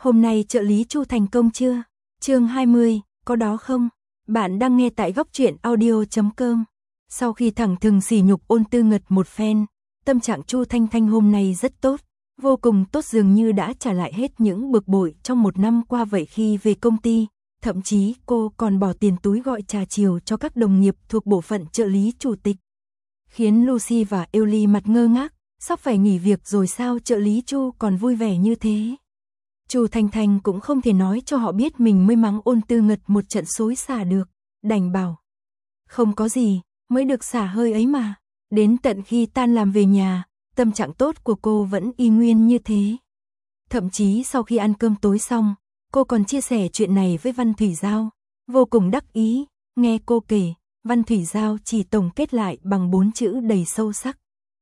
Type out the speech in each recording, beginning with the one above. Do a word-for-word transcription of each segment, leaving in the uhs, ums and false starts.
Hôm nay trợ lý Chu thành công chưa? Chương hai mươi, có đó không? Bạn đang nghe tại góc truyện audio chấm com. Sau khi thẳng thừng sỉ nhục Ôn Tư Ngật một phen, tâm trạng Chu Thanh Thanh hôm nay rất tốt, vô cùng tốt, dường như đã trả lại hết những bực bội trong một năm qua vậy. Khi về công ty, thậm chí cô còn bỏ tiền túi gọi trà chiều cho các đồng nghiệp thuộc bộ phận trợ lý chủ tịch. Khiến Lucy và Ellie mặt ngơ ngác, sắp phải nghỉ việc rồi sao trợ lý Chu còn vui vẻ như thế? Chu Thanh Thanh cũng không thể nói cho họ biết mình mới mắng Ôn Tư Ngật một trận xối xả được, đành bảo không có gì, mới được xả hơi ấy mà. Đến tận khi tan làm về nhà, tâm trạng tốt của cô vẫn y nguyên như thế. Thậm chí sau khi ăn cơm tối xong, cô còn chia sẻ chuyện này với Văn Thủy Giao, vô cùng đắc ý. Nghe cô kể, Văn Thủy Giao chỉ tổng kết lại bằng bốn chữ đầy sâu sắc: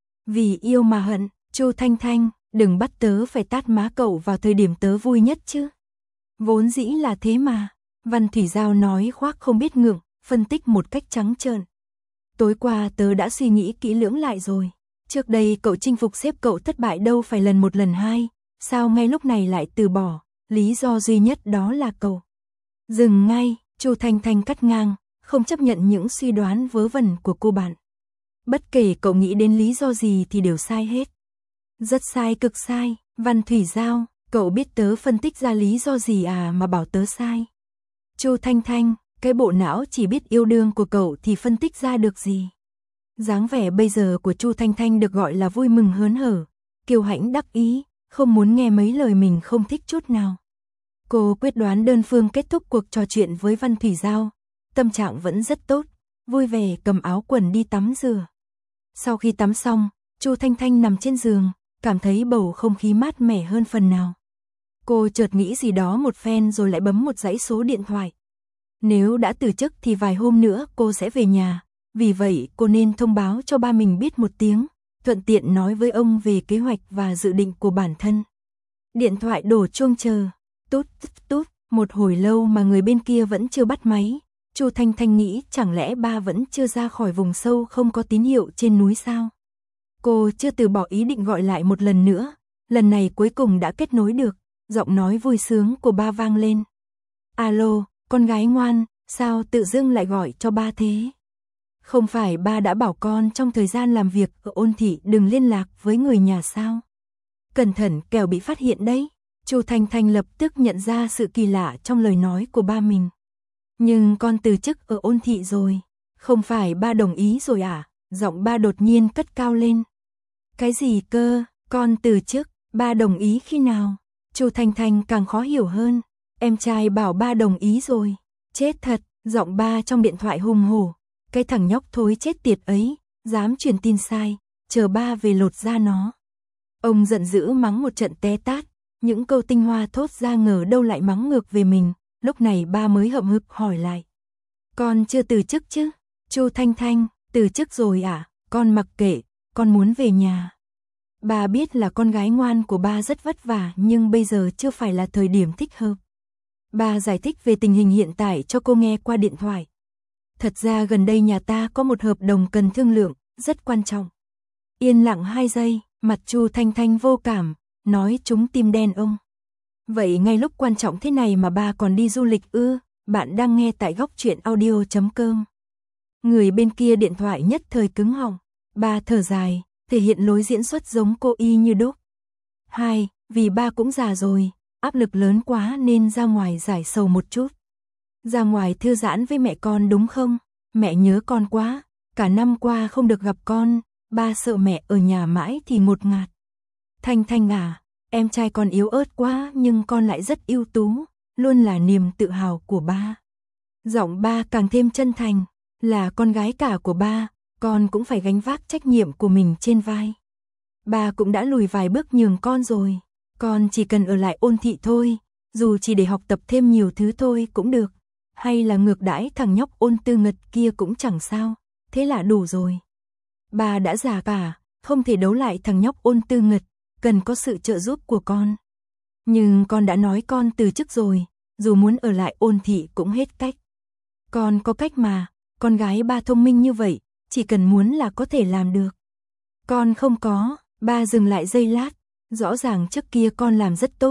vì yêu mà hận. Chu Thanh Thanh, đừng bắt tớ phải tát má cậu vào thời điểm tớ vui nhất chứ. Vốn dĩ là thế mà. Văn Thủy Giao nói khoác không biết ngượng, phân tích một cách trắng trợn. Tối qua tớ đã suy nghĩ kỹ lưỡng lại rồi. Trước đây cậu chinh phục sếp cậu thất bại đâu phải lần một lần hai, sao ngay lúc này lại từ bỏ? Lý do duy nhất đó là cậu. Dừng ngay, Chu Thanh Thanh cắt ngang, không chấp nhận những suy đoán vớ vẩn của cô bạn. Bất kể cậu nghĩ đến lý do gì thì đều sai hết. Rất sai, cực sai. Văn Thủy Giao, cậu biết tớ phân tích ra lý do gì à mà bảo tớ sai? Chu Thanh Thanh, cái bộ não chỉ biết yêu đương của cậu thì phân tích ra được gì? Dáng vẻ bây giờ của Chu Thanh Thanh được gọi là vui mừng hớn hở, kiêu hãnh đắc ý, không muốn nghe mấy lời mình không thích chút nào. Cô quyết đoán đơn phương kết thúc cuộc trò chuyện với Văn Thủy Giao, tâm trạng vẫn rất tốt, vui vẻ cầm áo quần đi tắm rửa. Sau khi tắm xong, Chu Thanh Thanh nằm trên giường, cảm thấy bầu không khí mát mẻ hơn phần nào. Cô chợt nghĩ gì đó một phen rồi lại bấm một dãy số điện thoại. Nếu đã từ chức thì vài hôm nữa cô sẽ về nhà, vì vậy cô nên thông báo cho ba mình biết một tiếng, thuận tiện nói với ông về kế hoạch và dự định của bản thân. Điện thoại đổ chuông chờ, tút tút tút, một hồi lâu mà người bên kia vẫn chưa bắt máy. Chu Thanh Thanh nghĩ chẳng lẽ ba vẫn chưa ra khỏi vùng sâu không có tín hiệu trên núi sao? Cô chưa từ bỏ ý định gọi lại một lần nữa, lần này cuối cùng đã kết nối được, giọng nói vui sướng của ba vang lên. Alo, con gái ngoan, sao tự dưng lại gọi cho ba thế? Không phải ba đã bảo con trong thời gian làm việc ở Ôn thị đừng liên lạc với người nhà sao? Cẩn thận kẻo bị phát hiện đấy. Chu Thanh Thanh lập tức nhận ra sự kỳ lạ trong lời nói của ba mình. Nhưng con từ chức ở Ôn thị rồi, không phải ba đồng ý rồi à? Giọng ba đột nhiên cất cao lên. Cái gì cơ? Con từ chức, ba đồng ý khi nào? Chu Thanh Thanh càng khó hiểu hơn. Em trai bảo ba đồng ý rồi. Chết thật, giọng ba trong điện thoại hùng hổ. Cái thằng nhóc thối chết tiệt ấy, dám truyền tin sai, chờ ba về lột da nó. Ông giận dữ mắng một trận té tát, những câu tinh hoa thốt ra ngờ đâu lại mắng ngược về mình. Lúc này ba mới hậm hực hỏi lại. Con chưa từ chức chứ? Chu Thanh Thanh, từ chức rồi à? Con mặc kệ, con muốn về nhà. Ba biết là con gái ngoan của ba rất vất vả nhưng bây giờ chưa phải là thời điểm thích hợp. Ba giải thích về tình hình hiện tại cho cô nghe qua điện thoại. Thật ra gần đây nhà ta có một hợp đồng cần thương lượng, rất quan trọng. Yên lặng hai giây, mặt Chu Thanh Thanh vô cảm, nói trúng tim đen ông. Vậy ngay lúc quan trọng thế này mà ba còn đi du lịch ư? Bạn đang nghe tại góc truyện audio chấm com. Người bên kia điện thoại nhất thời cứng họng. Ba thở dài, thể hiện lối diễn xuất giống cô y như đúc. Hai, vì ba cũng già rồi, áp lực lớn quá nên ra ngoài giải sầu một chút. Ra ngoài thư giãn với mẹ con đúng không? Mẹ nhớ con quá, cả năm qua không được gặp con, ba sợ mẹ ở nhà mãi thì ngột ngạt. Thanh Thanh à, em trai con yếu ớt quá nhưng con lại rất ưu tú, luôn là niềm tự hào của ba. Giọng ba càng thêm chân thành, là con gái cả của ba, con cũng phải gánh vác trách nhiệm của mình trên vai. Ba cũng đã lùi vài bước nhường con rồi, con chỉ cần ở lại Ôn thị thôi, dù chỉ để học tập thêm nhiều thứ thôi cũng được. Hay là ngược đãi thằng nhóc Ôn Tư Ngật kia cũng chẳng sao, thế là đủ rồi. Ba đã già cả, không thể đấu lại thằng nhóc Ôn Tư Ngật, cần có sự trợ giúp của con. Nhưng con đã nói con từ chức rồi, dù muốn ở lại Ôn thị cũng hết cách. Con có cách mà, con gái ba thông minh như vậy, chỉ cần muốn là có thể làm được. Con không có, ba dừng lại giây lát, rõ ràng trước kia con làm rất tốt,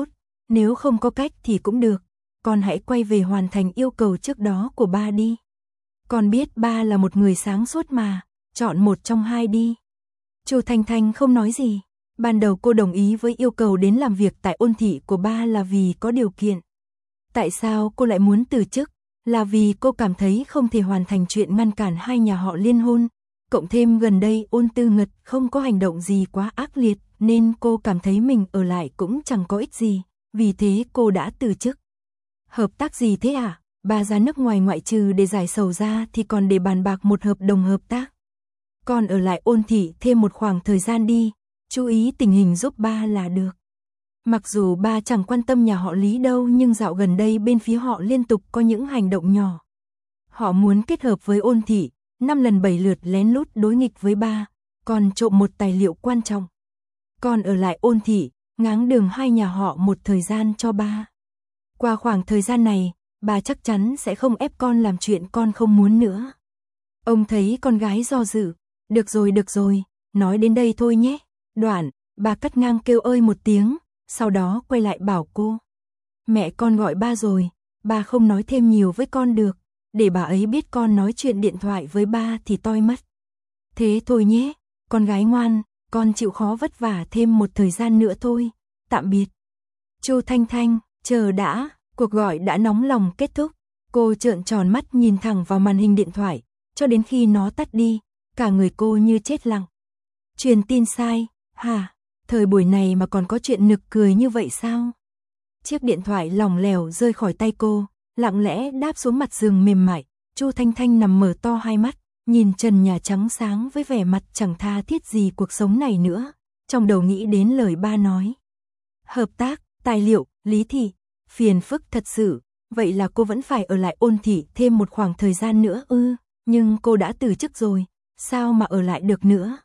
nếu không có cách thì cũng được, con hãy quay về hoàn thành yêu cầu trước đó của ba đi. Con biết ba là một người sáng suốt mà, chọn một trong hai đi. Chu Thanh Thanh không nói gì. Ban đầu cô đồng ý với yêu cầu đến làm việc tại Ôn thị của ba là vì có điều kiện. Tại sao cô lại muốn từ chức? Là vì cô cảm thấy không thể hoàn thành chuyện ngăn cản hai nhà họ liên hôn. Cộng thêm gần đây Ôn Tư Ngật không có hành động gì quá ác liệt, nên cô cảm thấy mình ở lại cũng chẳng có ích gì. Vì thế cô đã từ chức. Hợp tác gì thế à? Ba ra nước ngoài ngoại trừ để giải sầu ra thì còn để bàn bạc một hợp đồng hợp tác. Con ở lại Ôn thị thêm một khoảng thời gian đi, chú ý tình hình giúp ba là được. Mặc dù ba chẳng quan tâm nhà họ Lý đâu, nhưng dạo gần đây bên phía họ liên tục có những hành động nhỏ. Họ muốn kết hợp với Ôn thị, năm lần bảy lượt lén lút đối nghịch với ba, còn trộm một tài liệu quan trọng. Con ở lại Ôn thị, ngáng đường hai nhà họ một thời gian cho ba. Qua khoảng thời gian này, bà chắc chắn sẽ không ép con làm chuyện con không muốn nữa. Ông thấy con gái do dự. Được rồi, được rồi, nói đến đây thôi nhé. Đoạn, bà cắt ngang kêu ơi một tiếng, sau đó quay lại bảo cô. Mẹ con gọi ba rồi, ba không nói thêm nhiều với con được, để bà ấy biết con nói chuyện điện thoại với ba thì toi mất. Thế thôi nhé, con gái ngoan, con chịu khó vất vả thêm một thời gian nữa thôi, tạm biệt. Chu Thanh Thanh, chờ đã, cuộc gọi đã nóng lòng kết thúc, cô trợn tròn mắt nhìn thẳng vào màn hình điện thoại, cho đến khi nó tắt đi, cả người cô như chết lặng. Truyền tin sai, hả? Thời buổi này mà còn có chuyện nực cười như vậy sao? Chiếc điện thoại lỏng lẻo rơi khỏi tay cô, lặng lẽ đáp xuống mặt giường mềm mại. Chu Thanh Thanh nằm mở to hai mắt, nhìn trần nhà trắng sáng với vẻ mặt chẳng tha thiết gì cuộc sống này nữa, trong đầu nghĩ đến lời ba nói. Hợp tác, tài liệu, Lý thị, phiền phức thật sự, vậy là cô vẫn phải ở lại Ôn thị thêm một khoảng thời gian nữa ư? Nhưng cô đã từ chức rồi, sao mà ở lại được nữa?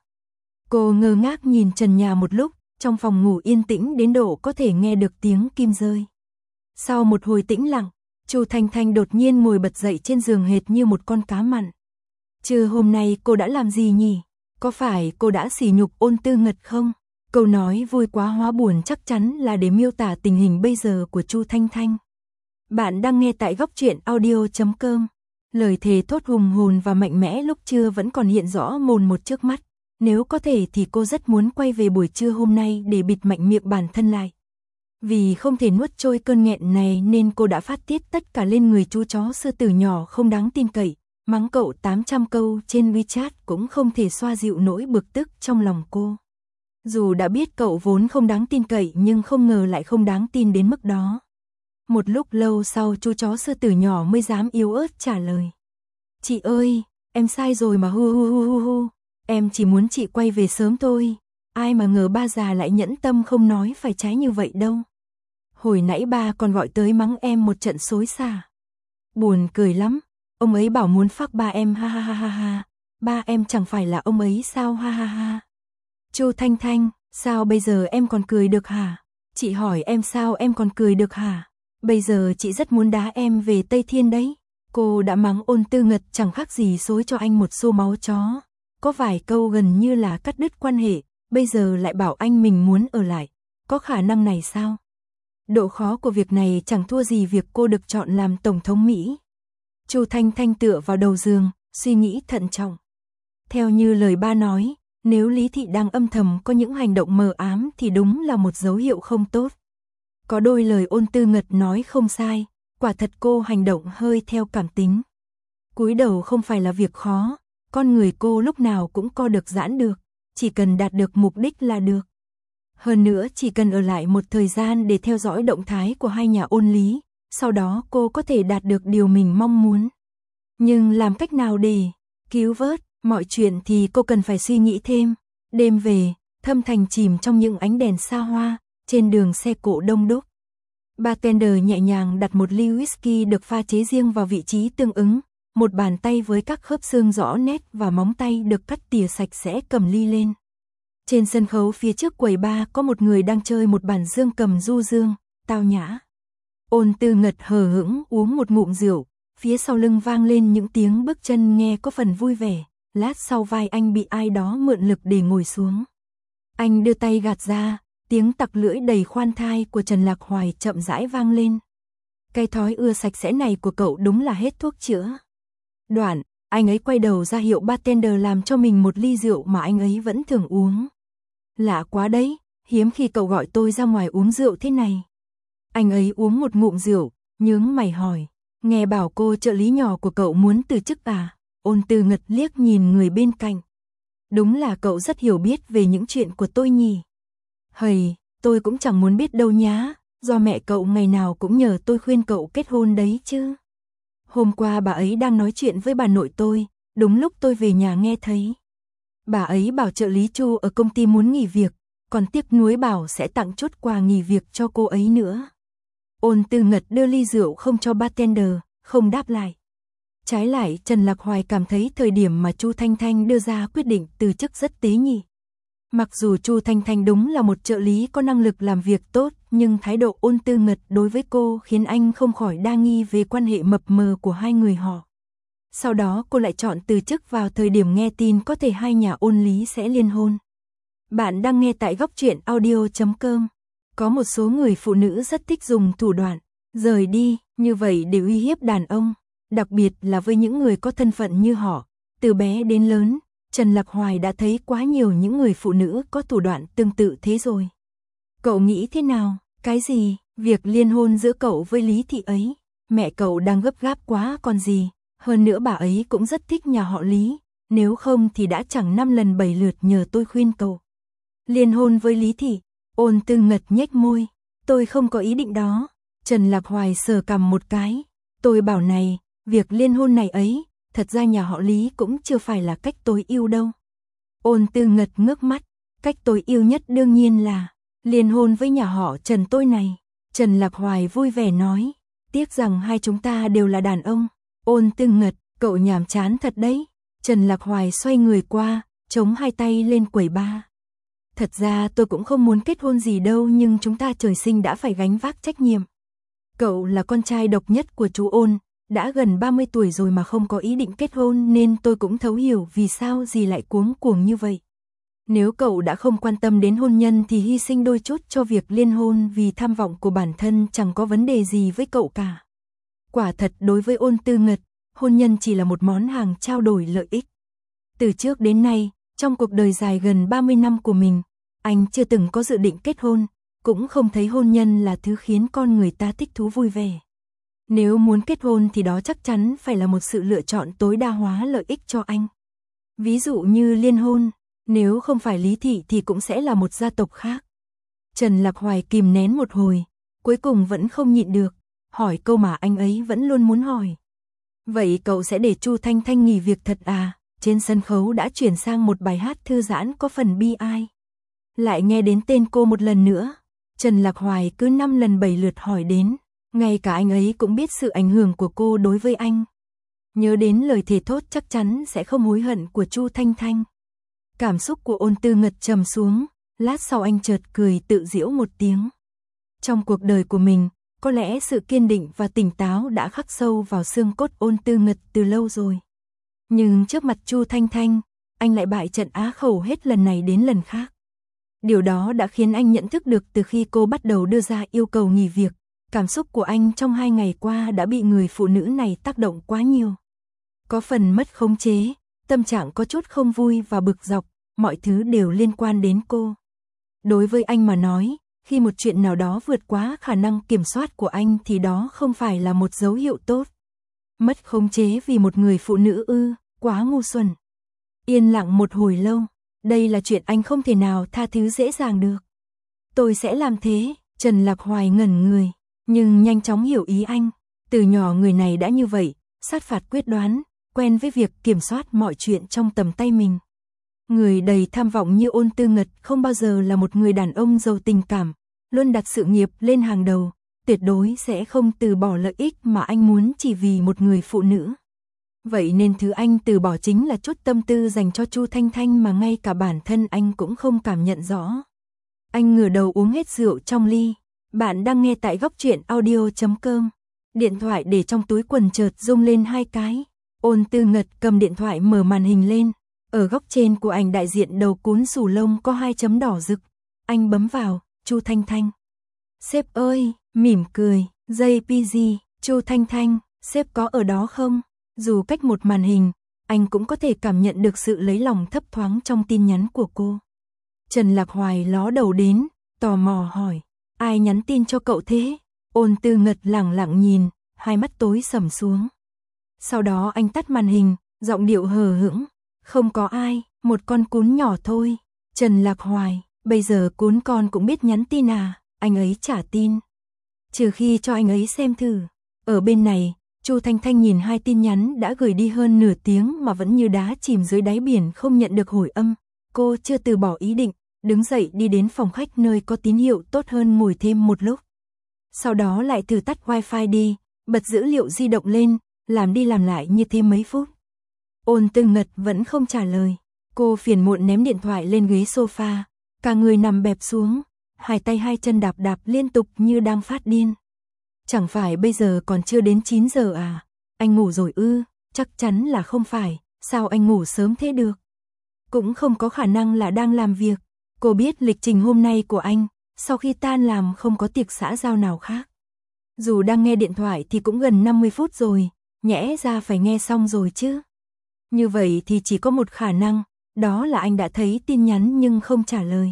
Cô ngơ ngác nhìn trần nhà một lúc, trong phòng ngủ yên tĩnh đến độ có thể nghe được tiếng kim rơi. Sau một hồi tĩnh lặng, Chu Thanh Thanh đột nhiên ngồi bật dậy trên giường hệt như một con cá mặn. Trưa hôm nay cô đã làm gì nhỉ? Có phải cô đã sỉ nhục Ôn Tư Ngật không? Câu nói vui quá hóa buồn chắc chắn là để miêu tả tình hình bây giờ của Chu Thanh Thanh. Bạn đang nghe tại góc truyện audio chấm com. Lời thề thốt hùng hồn và mạnh mẽ lúc trưa vẫn còn hiện rõ mồn một trước mắt. Nếu có thể thì cô rất muốn quay về buổi trưa hôm nay để bịt mạnh miệng bản thân lại. Vì không thể nuốt trôi cơn nghẹn này nên cô đã phát tiết tất cả lên người chú chó sư tử nhỏ không đáng tin cậy. Mắng cậu tám trăm câu trên WeChat cũng không thể xoa dịu nỗi bực tức trong lòng cô. Dù đã biết cậu vốn không đáng tin cậy nhưng không ngờ lại không đáng tin đến mức đó. Một lúc lâu sau chú chó sư tử nhỏ mới dám yếu ớt trả lời. Chị ơi, em sai rồi mà hu hu hu hu hu. Em chỉ muốn chị quay về sớm thôi. Ai mà ngờ ba già lại nhẫn tâm không nói phải trái như vậy đâu. Hồi nãy ba còn gọi tới mắng em một trận xối xả. Buồn cười lắm. Ông ấy bảo muốn phác ba em ha ha ha ha ha. Ba em chẳng phải là ông ấy sao ha ha ha. Chu Thanh Thanh, sao bây giờ em còn cười được hả? Chị hỏi em sao em còn cười được hả? Bây giờ chị rất muốn đá em về Tây Thiên đấy. Cô đã mắng Ôn Tư Ngật chẳng khác gì xối cho anh một xô máu chó. Có vài câu gần như là cắt đứt quan hệ, bây giờ lại bảo anh mình muốn ở lại. Có khả năng này sao? Độ khó của việc này chẳng thua gì việc cô được chọn làm Tổng thống Mỹ. Chu Thanh Thanh tựa vào đầu giường, suy nghĩ thận trọng. Theo như lời ba nói, nếu Lý Thị đang âm thầm có những hành động mờ ám thì đúng là một dấu hiệu không tốt. Có đôi lời Ôn Tư Ngật nói không sai, quả thật cô hành động hơi theo cảm tính. Cúi đầu không phải là việc khó, con người cô lúc nào cũng co được giãn được, chỉ cần đạt được mục đích là được. Hơn nữa chỉ cần ở lại một thời gian để theo dõi động thái của hai nhà Ôn Lý, sau đó cô có thể đạt được điều mình mong muốn. Nhưng làm cách nào để cứu vớt mọi chuyện thì cô cần phải suy nghĩ thêm. Đêm về, Thâm Thành chìm trong những ánh đèn xa hoa, trên đường xe cộ đông đúc. Bartender nhẹ nhàng đặt một ly whisky được pha chế riêng vào vị trí tương ứng, một bàn tay với các khớp xương rõ nét và móng tay được cắt tỉa sạch sẽ cầm ly lên. Trên sân khấu phía trước quầy bar có một người đang chơi một bản dương cầm du dương, tao nhã. Ôn Tư Ngật hờ hững uống một ngụm rượu, phía sau lưng vang lên những tiếng bước chân nghe có phần vui vẻ, lát sau vai anh bị ai đó mượn lực để ngồi xuống. Anh đưa tay gạt ra, tiếng tặc lưỡi đầy khoan thai của Trần Lạc Hoài chậm rãi vang lên. Cái thói ưa sạch sẽ này của cậu đúng là hết thuốc chữa. Đoạn, anh ấy quay đầu ra hiệu bartender làm cho mình một ly rượu mà anh ấy vẫn thường uống. Lạ quá đấy, hiếm khi cậu gọi tôi ra ngoài uống rượu thế này. Anh ấy uống một ngụm rượu, nhướng mày hỏi, nghe bảo cô trợ lý nhỏ của cậu muốn từ chức à? Ôn Tư Ngật liếc nhìn người bên cạnh. Đúng là cậu rất hiểu biết về những chuyện của tôi nhỉ. Hầy, tôi cũng chẳng muốn biết đâu nhá, do mẹ cậu ngày nào cũng nhờ tôi khuyên cậu kết hôn đấy chứ. Hôm qua bà ấy đang nói chuyện với bà nội tôi, đúng lúc tôi về nhà nghe thấy. Bà ấy bảo trợ lý Chu ở công ty muốn nghỉ việc, còn tiếc nuối bảo sẽ tặng chút quà nghỉ việc cho cô ấy nữa. Ôn Tư Ngật đưa ly rượu không cho bartender, không đáp lại. Trái lại, Trần Lạc Hoài cảm thấy thời điểm mà Chu Thanh Thanh đưa ra quyết định từ chức rất tế nhị. Mặc dù Chu Thanh Thanh đúng là một trợ lý có năng lực làm việc tốt, nhưng thái độ Ôn Tư Ngật đối với cô khiến anh không khỏi đa nghi về quan hệ mập mờ của hai người họ. Sau đó cô lại chọn từ chức vào thời điểm nghe tin có thể hai nhà Ôn Lý sẽ liên hôn. Bạn đang nghe tại góc truyện audio chấm com. Có một số người phụ nữ rất thích dùng thủ đoạn rời đi như vậy để uy hiếp đàn ông, đặc biệt là với những người có thân phận như họ. Từ bé đến lớn, Trần Lạc Hoài đã thấy quá nhiều những người phụ nữ có thủ đoạn tương tự thế rồi. Cậu nghĩ thế nào? Cái gì? Việc liên hôn giữa cậu với Lý Thị ấy, mẹ cậu đang gấp gáp quá còn gì, hơn nữa bà ấy cũng rất thích nhà họ Lý, nếu không thì đã chẳng năm lần bảy lượt nhờ tôi khuyên cậu. Liên hôn với Lý Thị, Ôn Tư Ngật nhếch môi, tôi không có ý định đó. Trần Lạc Hoài sờ cằm một cái, tôi bảo này, việc liên hôn này ấy, thật ra nhà họ Lý cũng chưa phải là cách tôi yêu đâu. Ôn Tư Ngật ngước mắt, cách tôi yêu nhất đương nhiên là liên hôn với nhà họ Trần tôi này. Trần Lạc Hoài vui vẻ nói, tiếc rằng hai chúng ta đều là đàn ông. Ôn Tư Ngật, cậu nhàm chán thật đấy. Trần Lạc Hoài xoay người qua, chống hai tay lên quầy bar. Thật ra tôi cũng không muốn kết hôn gì đâu, nhưng chúng ta trời sinh đã phải gánh vác trách nhiệm. Cậu là con trai độc nhất của chú Ôn, đã gần ba mươi tuổi rồi mà không có ý định kết hôn, nên tôi cũng thấu hiểu vì sao dì lại cuống cuồng như vậy. Nếu cậu đã không quan tâm đến hôn nhân thì hy sinh đôi chút cho việc liên hôn vì tham vọng của bản thân chẳng có vấn đề gì với cậu cả. Quả thật đối với Ôn Tư Ngật, hôn nhân chỉ là một món hàng trao đổi lợi ích. Từ trước đến nay, trong cuộc đời dài gần ba mươi năm của mình, anh chưa từng có dự định kết hôn, cũng không thấy hôn nhân là thứ khiến con người ta thích thú vui vẻ. Nếu muốn kết hôn thì đó chắc chắn phải là một sự lựa chọn tối đa hóa lợi ích cho anh. Ví dụ như liên hôn, nếu không phải Lý Thị thì cũng sẽ là một gia tộc khác. Trần Lạc Hoài kìm nén một hồi, cuối cùng vẫn không nhịn được, hỏi câu mà anh ấy vẫn luôn muốn hỏi. Vậy cậu sẽ để Chu Thanh Thanh nghỉ việc thật à? Trên sân khấu đã chuyển sang một bài hát thư giãn có phần bi ai. Lại nghe đến tên cô một lần nữa, Trần Lạc Hoài cứ năm lần bảy lượt hỏi đến, ngay cả anh ấy cũng biết sự ảnh hưởng của cô đối với anh. Nhớ đến lời thề thốt chắc chắn sẽ không hối hận của Chu Thanh Thanh. Cảm xúc của Ôn Tư Ngật trầm xuống, lát sau anh chợt cười tự giễu một tiếng. Trong cuộc đời của mình, có lẽ sự kiên định và tỉnh táo đã khắc sâu vào xương cốt Ôn Tư Ngật từ lâu rồi. Nhưng trước mặt Chu Thanh Thanh, anh lại bại trận á khẩu hết lần này đến lần khác. Điều đó đã khiến anh nhận thức được từ khi cô bắt đầu đưa ra yêu cầu nghỉ việc, cảm xúc của anh trong hai ngày qua đã bị người phụ nữ này tác động quá nhiều. Có phần mất khống chế, tâm trạng có chút không vui và bực dọc, mọi thứ đều liên quan đến cô. Đối với anh mà nói, khi một chuyện nào đó vượt quá khả năng kiểm soát của anh thì đó không phải là một dấu hiệu tốt. Mất khống chế vì một người phụ nữ ư, quá ngu xuẩn. Yên lặng một hồi lâu, đây là chuyện anh không thể nào tha thứ dễ dàng được. Tôi sẽ làm thế. Trần Lạc Hoài ngẩn người, nhưng nhanh chóng hiểu ý anh. Từ nhỏ người này đã như vậy, sát phạt quyết đoán, quen với việc kiểm soát mọi chuyện trong tầm tay mình. Người đầy tham vọng như Ôn Tư Ngật không bao giờ là một người đàn ông giàu tình cảm, luôn đặt sự nghiệp lên hàng đầu, tuyệt đối sẽ không từ bỏ lợi ích mà anh muốn chỉ vì một người phụ nữ. Vậy nên thứ anh từ bỏ chính là chút tâm tư dành cho Chu Thanh Thanh mà ngay cả bản thân anh cũng không cảm nhận rõ. Anh ngửa đầu uống hết rượu trong ly. Bạn đang nghe tại góc truyện audio chấm com. Điện thoại để trong túi quần chợt rung lên hai cái. Ôn Tư Ngật cầm điện thoại mở màn hình lên. Ở góc trên của ảnh đại diện đầu cuốn sù lông có hai chấm đỏ rực. Anh bấm vào, Chu Thanh Thanh. Sếp ơi, mỉm cười, jay pê giê, Chu Thanh Thanh, sếp có ở đó không? Dù cách một màn hình, anh cũng có thể cảm nhận được sự lấy lòng thấp thoáng trong tin nhắn của cô. Trần Lạc Hoài ló đầu đến, tò mò hỏi, ai nhắn tin cho cậu thế? Ôn Tư Ngật lẳng lặng nhìn, hai mắt tối sầm xuống. Sau đó anh tắt màn hình, giọng điệu hờ hững, không có ai, một con cún nhỏ thôi. Trần Lạc Hoài, bây giờ cún con cũng biết nhắn tin à? Anh ấy trả tin. Trừ khi cho anh ấy xem thử. Ở bên này, Chu Thanh Thanh nhìn hai tin nhắn đã gửi đi hơn nửa tiếng mà vẫn như đá chìm dưới đáy biển không nhận được hồi âm. Cô chưa từ bỏ ý định, đứng dậy đi đến phòng khách nơi có tín hiệu tốt hơn ngồi thêm một lúc. Sau đó lại thử tắt wifi đi, bật dữ liệu di động lên, làm đi làm lại như thế mấy phút. Ôn Tư Ngật vẫn không trả lời. Cô phiền muộn ném điện thoại lên ghế sofa, cả người nằm bẹp xuống, hai tay hai chân đạp đạp liên tục như đang phát điên. Chẳng phải bây giờ còn chưa đến chín giờ à? Anh ngủ rồi ư? Chắc chắn là không phải, sao anh ngủ sớm thế được? Cũng không có khả năng là đang làm việc. Cô biết lịch trình hôm nay của anh, sau khi tan làm không có tiệc xã giao nào khác. Dù đang nghe điện thoại thì cũng gần năm mươi phút rồi, nhẽ ra phải nghe xong rồi chứ. Như vậy thì chỉ có một khả năng, đó là anh đã thấy tin nhắn nhưng không trả lời.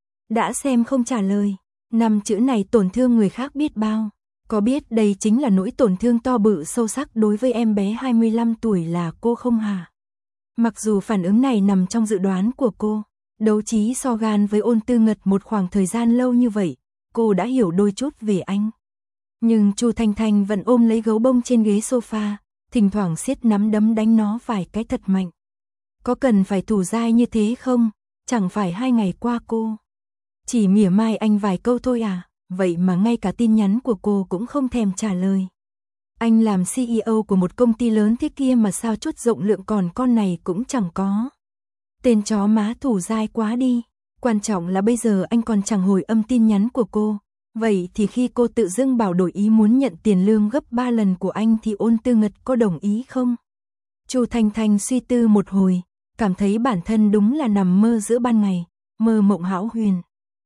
Đã xem không trả lời, năm chữ này tổn thương người khác biết bao. Có biết đây chính là nỗi tổn thương to bự sâu sắc đối với em bé hai mươi lăm tuổi là cô không hả? Mặc dù phản ứng này nằm trong dự đoán của cô, đấu trí so gan với Ôn Tư Ngật một khoảng thời gian lâu như vậy, cô đã hiểu đôi chút về anh. Nhưng Chu Thanh Thanh vẫn ôm lấy gấu bông trên ghế sofa, thỉnh thoảng siết nắm đấm đánh nó vài cái thật mạnh. Có cần phải thủ dai như thế không? Chẳng phải hai ngày qua cô chỉ mỉa mai anh vài câu thôi à? Vậy mà ngay cả tin nhắn của cô cũng không thèm trả lời. Anh làm xê e ô của một công ty lớn thế kia mà sao chút rộng lượng còn con này cũng chẳng có. Tên chó má thủ dai quá đi. Quan trọng là bây giờ anh còn chẳng hồi âm tin nhắn của cô. Vậy thì khi cô tự dưng bảo đổi ý muốn nhận tiền lương gấp ba lần của anh thì Ôn Tư Ngật có đồng ý không? Chu Thanh Thanh suy tư một hồi, cảm thấy bản thân đúng là nằm mơ giữa ban ngày, mơ mộng hão huyền.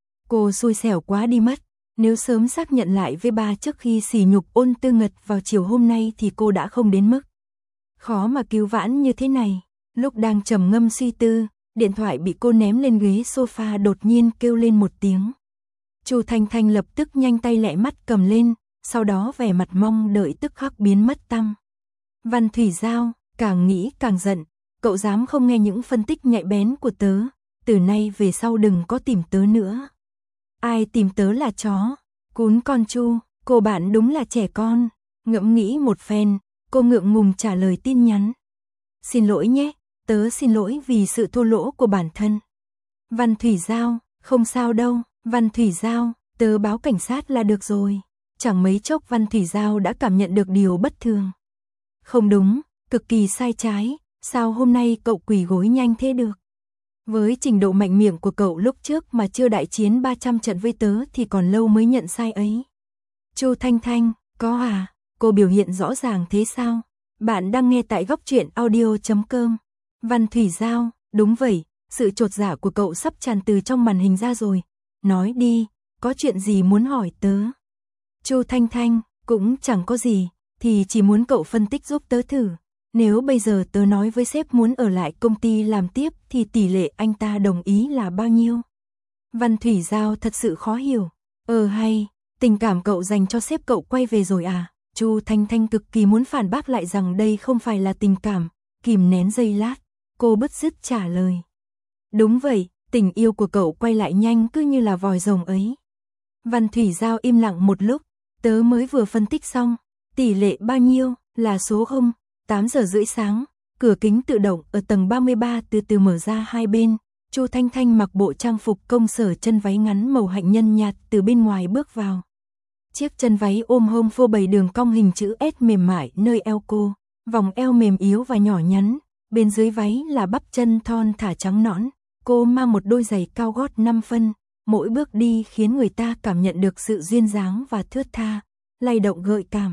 Cô xui xẻo quá đi mất. Nếu sớm xác nhận lại với ba trước khi sỉ nhục Ôn Tư Ngật vào chiều hôm nay thì cô đã không đến mức khó mà cứu vãn như thế này. Lúc đang trầm ngâm suy tư, điện thoại bị cô ném lên ghế sofa đột nhiên kêu lên một tiếng. Chu Thanh Thanh lập tức nhanh tay lẹ mắt cầm lên, sau đó vẻ mặt mong đợi tức khắc biến mất tăm. Văn Thủy Giao, càng nghĩ càng giận, cậu dám không nghe những phân tích nhạy bén của tớ, từ nay về sau đừng có tìm tớ nữa. Ai tìm tớ là chó, cún con Chu, cô bạn đúng là trẻ con. Ngẫm nghĩ một phen, cô ngượng ngùng trả lời tin nhắn. Xin lỗi nhé, tớ xin lỗi vì sự thô lỗ của bản thân. Văn Thủy Giao, không sao đâu, Văn Thủy Giao, tớ báo cảnh sát là được rồi. Chẳng mấy chốc Văn Thủy Giao đã cảm nhận được điều bất thường. Không đúng, cực kỳ sai trái, sao hôm nay cậu quỳ gối nhanh thế được? Với trình độ mạnh miệng của cậu lúc trước mà chưa đại chiến ba trăm trận với tớ thì còn lâu mới nhận sai ấy. Chu Thanh Thanh, có à? Cô biểu hiện rõ ràng thế sao? Bạn đang nghe tại góc truyện audio chấm com. Văn Thủy Giao, đúng vậy, sự chột dạ của cậu sắp tràn từ trong màn hình ra rồi. Nói đi, có chuyện gì muốn hỏi tớ? Chu Thanh Thanh, cũng chẳng có gì, thì chỉ muốn cậu phân tích giúp tớ thử. Nếu bây giờ tớ nói với sếp muốn ở lại công ty làm tiếp thì tỷ lệ anh ta đồng ý là bao nhiêu? Văn Thủy Giao thật sự khó hiểu. Ờ hay, tình cảm cậu dành cho sếp cậu quay về rồi à? Chu Thanh Thanh cực kỳ muốn phản bác lại rằng đây không phải là tình cảm, kìm nén giây lát, cô bứt rứt trả lời. Đúng vậy, tình yêu của cậu quay lại nhanh cứ như là vòi rồng ấy. Văn Thủy Giao im lặng một lúc, tớ mới vừa phân tích xong, tỷ lệ bao nhiêu, là số không? tám giờ rưỡi sáng, cửa kính tự động ở tầng ba mươi ba từ từ mở ra hai bên, Chu Thanh Thanh mặc bộ trang phục công sở chân váy ngắn màu hạnh nhân nhạt từ bên ngoài bước vào. Chiếc chân váy ôm hông phô bày đường cong hình chữ S mềm mại nơi eo cô, vòng eo mềm yếu và nhỏ nhắn, bên dưới váy là bắp chân thon thả trắng nõn, cô mang một đôi giày cao gót năm phân, mỗi bước đi khiến người ta cảm nhận được sự duyên dáng và thướt tha, lay động gợi cảm.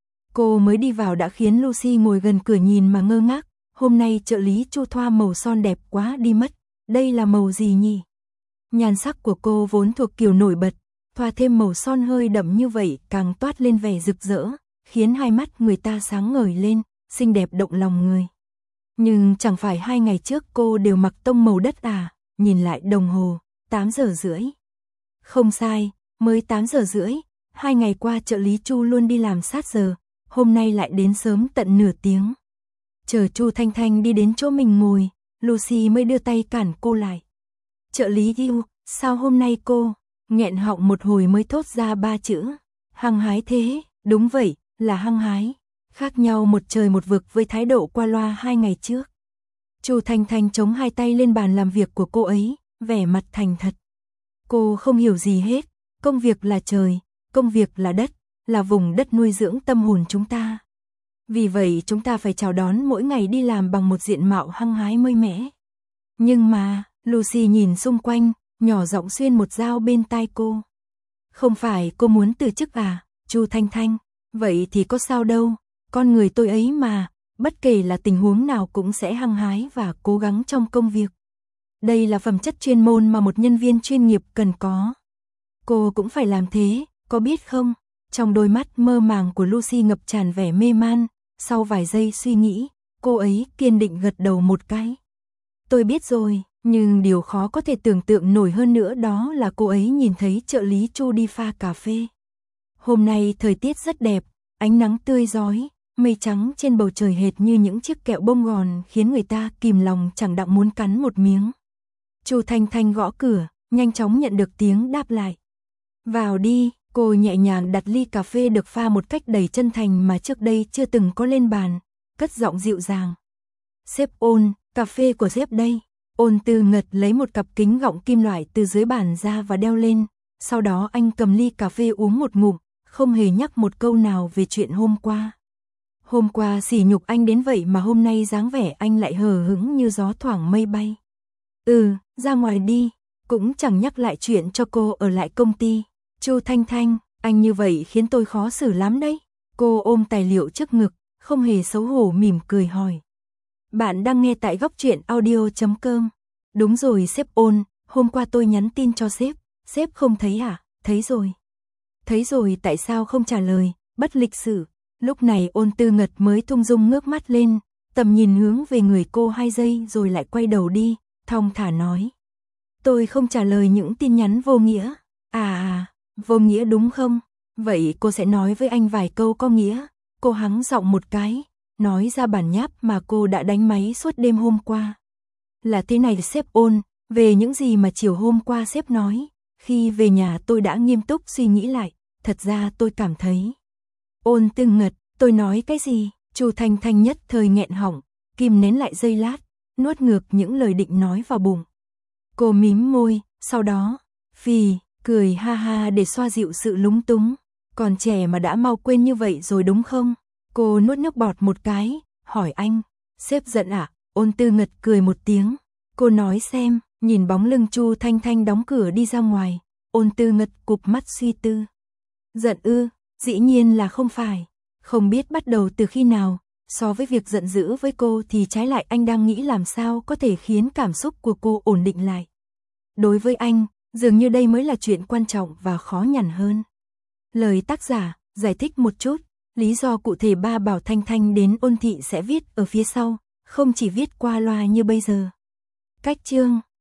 Cô mới đi vào đã khiến Lucy ngồi gần cửa nhìn mà ngơ ngác, hôm nay trợ lý Chu thoa màu son đẹp quá đi mất, đây là màu gì nhỉ? Nhan sắc của cô vốn thuộc kiểu nổi bật, thoa thêm màu son hơi đậm như vậy càng toát lên vẻ rực rỡ, khiến hai mắt người ta sáng ngời lên, xinh đẹp động lòng người. Nhưng chẳng phải hai ngày trước cô đều mặc tông màu đất à, nhìn lại đồng hồ, tám giờ rưỡi. Không sai, mới tám giờ rưỡi, hai ngày qua trợ lý Chu luôn đi làm sát giờ, hôm nay lại đến sớm tận nửa tiếng. Chờ Chu Thanh Thanh đi đến chỗ mình ngồi, Lucy mới đưa tay cản cô lại. Trợ lý yêu, sao hôm nay cô, nghẹn họng một hồi mới thốt ra ba chữ, hăng hái thế, đúng vậy, là hăng hái, khác nhau một trời một vực với thái độ qua loa hai ngày trước. Chu Thanh Thanh chống hai tay lên bàn làm việc của cô ấy, vẻ mặt thành thật. Cô không hiểu gì hết, công việc là trời, công việc là đất, là vùng đất nuôi dưỡng tâm hồn chúng ta. Vì vậy chúng ta phải chào đón mỗi ngày đi làm bằng một diện mạo hăng hái mới mẻ. Nhưng mà, Lucy nhìn xung quanh, nhỏ giọng xuyên một dao bên tai cô. Không phải cô muốn từ chức à, Chu Thanh Thanh, vậy thì có sao đâu, con người tôi ấy mà, bất kể là tình huống nào cũng sẽ hăng hái và cố gắng trong công việc. Đây là phẩm chất chuyên môn mà một nhân viên chuyên nghiệp cần có. Cô cũng phải làm thế, có biết không? Trong đôi mắt mơ màng của Lucy ngập tràn vẻ mê man, sau vài giây suy nghĩ, cô ấy kiên định gật đầu một cái. Tôi biết rồi, nhưng điều khó có thể tưởng tượng nổi hơn nữa đó là cô ấy nhìn thấy trợ lý Chu đi pha cà phê. Hôm nay thời tiết rất đẹp, ánh nắng tươi rói, mây trắng trên bầu trời hệt như những chiếc kẹo bông gòn khiến người ta kìm lòng chẳng đặng muốn cắn một miếng. Chu Thanh Thanh gõ cửa, nhanh chóng nhận được tiếng đáp lại. Vào đi, cô nhẹ nhàng đặt ly cà phê được pha một cách đầy chân thành mà trước đây chưa từng có lên bàn, cất giọng dịu dàng. Sếp Ôn, cà phê của sếp đây. Ôn Tư Ngật lấy một cặp kính gọng kim loại từ dưới bàn ra và đeo lên, sau đó anh cầm ly cà phê uống một ngụm, không hề nhắc một câu nào về chuyện hôm qua. Hôm qua sỉ nhục anh đến vậy mà hôm nay dáng vẻ anh lại hờ hững như gió thoảng mây bay. Ừ, ra ngoài đi, cũng chẳng nhắc lại chuyện cho cô ở lại công ty. Chu Thanh Thanh, anh như vậy khiến tôi khó xử lắm đấy. Cô ôm tài liệu trước ngực, không hề xấu hổ mỉm cười hỏi. Bạn đang nghe tại góc truyện audio chấm com. Đúng rồi sếp Ôn, hôm qua tôi nhắn tin cho sếp, sếp không thấy à? Thấy rồi. Thấy rồi tại sao không trả lời, bất lịch sự. Lúc này Ôn Tư Ngật mới thung dung ngước mắt lên, tầm nhìn hướng về người cô hai giây rồi lại quay đầu đi, thong thả nói. Tôi không trả lời những tin nhắn vô nghĩa. À à, vô nghĩa đúng không? Vậy cô sẽ nói với anh vài câu có nghĩa. Cô hắng giọng một cái, nói ra bản nháp mà cô đã đánh máy suốt đêm hôm qua. Là thế này sếp Ôn, về những gì mà chiều hôm qua sếp nói, khi về nhà tôi đã nghiêm túc suy nghĩ lại, thật ra tôi cảm thấy. Ôn Tư Ngật, tôi nói cái gì? Chu Thanh Thanh nhất thời nghẹn họng, kìm nén lại giây lát, nuốt ngược những lời định nói vào bụng. Cô mím môi, sau đó, phì, cười ha ha để xoa dịu sự lúng túng. Còn trẻ mà đã mau quên như vậy rồi đúng không? Cô nuốt nước bọt một cái, hỏi anh, sếp giận à? Ôn Tư Ngật cười một tiếng. Cô nói xem, nhìn bóng lưng Chu Thanh Thanh đóng cửa đi ra ngoài, Ôn Tư Ngật cụp mắt suy tư. Giận ư, dĩ nhiên là không phải. Không biết bắt đầu từ khi nào, so với việc giận dữ với cô thì trái lại anh đang nghĩ làm sao có thể khiến cảm xúc của cô ổn định lại. Đối với anh, dường như đây mới là chuyện quan trọng và khó nhằn hơn. Lời tác giả, giải thích một chút, lý do cụ thể ba bảo Thanh Thanh đến Ôn thị sẽ viết ở phía sau, không chỉ viết qua loa như bây giờ. Cách chương